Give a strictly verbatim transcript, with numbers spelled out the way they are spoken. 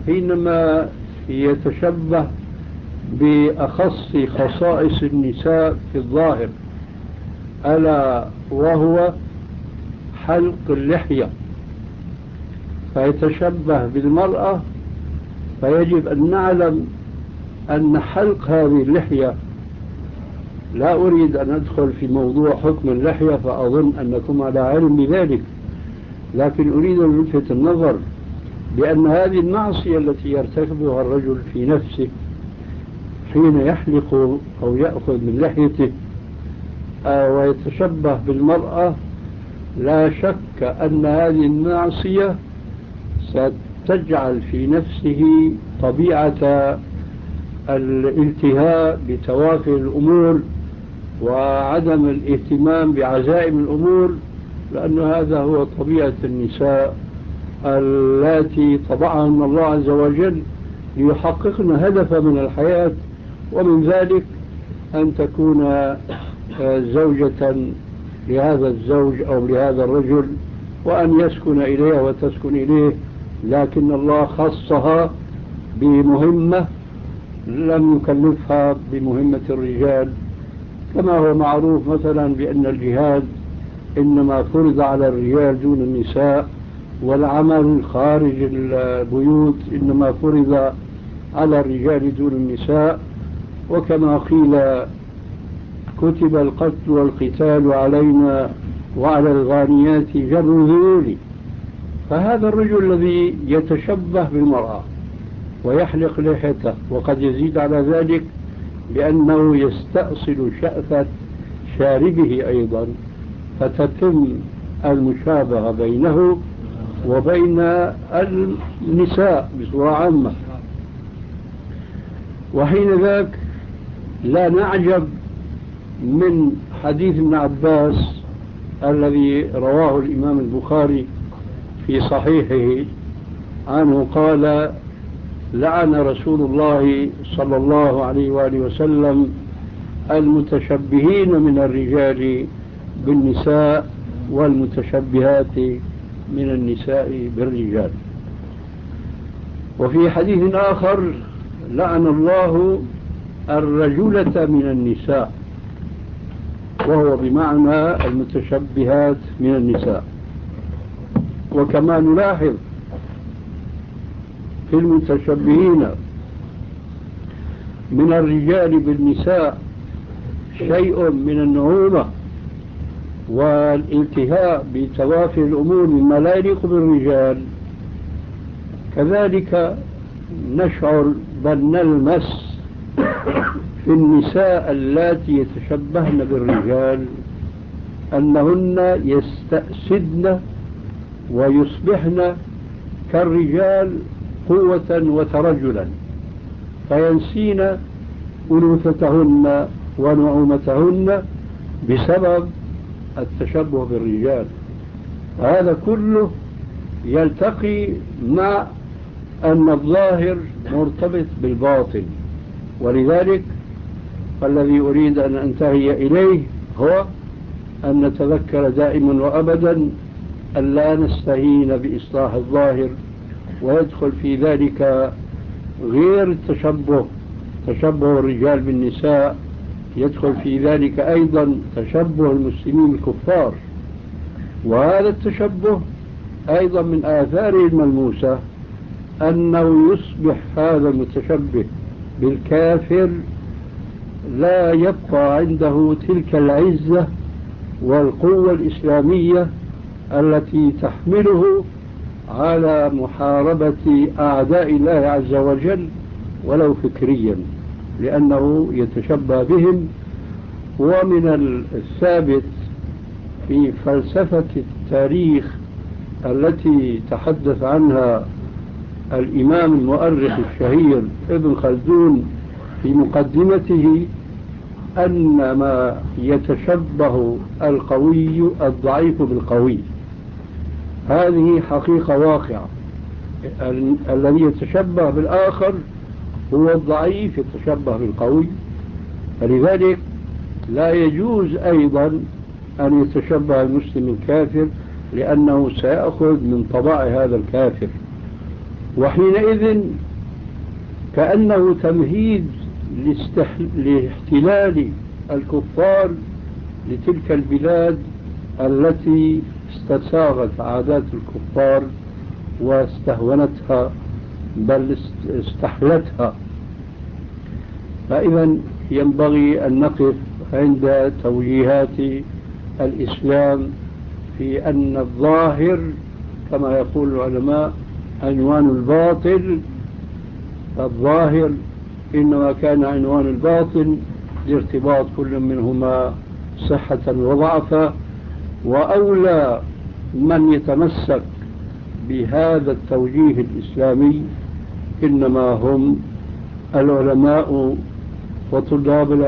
حينما يتشبه بأخص خصائص النساء في الظاهر، ألا وهو حلق اللحية، فيتشبه بالمرأة، فيجب أن نعلم أن حلق هذه اللحية، لا أريد أن أدخل في موضوع حكم اللحية فأظن أنكم على علم بذلك، لكن أريد أن ألفت النظر بأن هذه المعصية التي يرتكبها الرجل في نفسه حين يحلق أو يأخذ من لحيته ويتشبه بالمرأة، لا شك أن هذه المعصية ستجعل في نفسه طبيعة الالتهاء بتوافه الأمور وعدم الاهتمام بعزائم الأمور، لأن هذا هو طبيعة النساء التي طبعهن الله عز وجل ليحققن هدفا من الحياة، ومن ذلك أن تكون زوجة لهذا الزوج أو لهذا الرجل، وأن يسكن إليها وتسكن إليه، لكن الله خصها بمهمة لم يكلفها بمهمة الرجال، كما هو معروف مثلا بأن الجهاد إنما فرض على الرجال دون النساء، والعمل خارج البيوت إنما فرض على الرجال دون النساء، وكما قيل كتب القتل والقتال علينا وعلى الغانيات جر ذيول. فهذا الرجل الذي يتشبه بالمرأة ويحلق لحيته، وقد يزيد على ذلك بأنه يستأصل شأفة شاربه أيضا، فتتم المشابهة بينه وبين النساء بصورة عامة، وحين ذاك لا نعجب من حديث ابن عباس الذي رواه الإمام البخاري في صحيحه عنه قال: لعن رسول الله صلى الله عليه وآله وسلم المتشبهين من الرجال بالنساء والمتشبهات من النساء بالرجال. وفي حديث آخر: لعن الله الرجلة من النساء، وهو بمعنى المتشبهات من النساء. وكما نلاحظ في المتشبهين من الرجال بالنساء شيء من النعومة والالتهاء بتوافه الأمور مما لا يليق بالرجال، كذلك نشعر بل نلمس في النساء اللاتي يتشبهن بالرجال أنهن يستأسدن ويصبحن كالرجال قوة وترجلا، فينسين أنوثتهن ونعومتهن بسبب التشبه بالرجال. هذا كله يلتقي مع أن الظاهر مرتبط بالباطن، ولذلك فالذي أريد أن أنتهي إليه هو أن نتذكر دائما وأبدا أن لا نستهين بإصلاح الظاهر، ويدخل في ذلك غير التشبه تشبه الرجال بالنساء، يدخل في ذلك أيضا تشبه المسلمين بالكفار، وهذا التشبه أيضا من آثاره الملموسة أنه يصبح هذا المتشبه بالكافر لا يبقى عنده تلك العزة والقوة الإسلامية التي تحمله على محاربة أعداء الله عز وجل ولو فكريا، لأنه يتشبه بهم. ومن الثابت في فلسفة التاريخ التي تحدث عنها الإمام المؤرخ الشهير ابن خلدون في مقدمته أن ما يتشبه القوي الضعيف بالقوي، هذه حقيقة واقعة. الذي يتشبه بالآخر هو الضعيف يتشبه بالقوي، فلذلك لا يجوز أيضا أن يتشبه المسلم الكافر، لأنه سيأخذ من طباع هذا الكافر. وحينئذ كأنه تمهيد لاحتلال الكفار لتلك البلاد التي استساغت عادات الكفار واستهونتها بل استحلتها. فإذا ينبغي أن نقف عند توجيهات الإسلام في أن الظاهر كما يقول العلماء عنوان الباطل. الظاهر إنما كان عنوان الباطن لارتباط كل منهما صحة وضعفا، وأولى من يتمسك بهذا التوجيه الإسلامي إنما هم العلماء وطلاب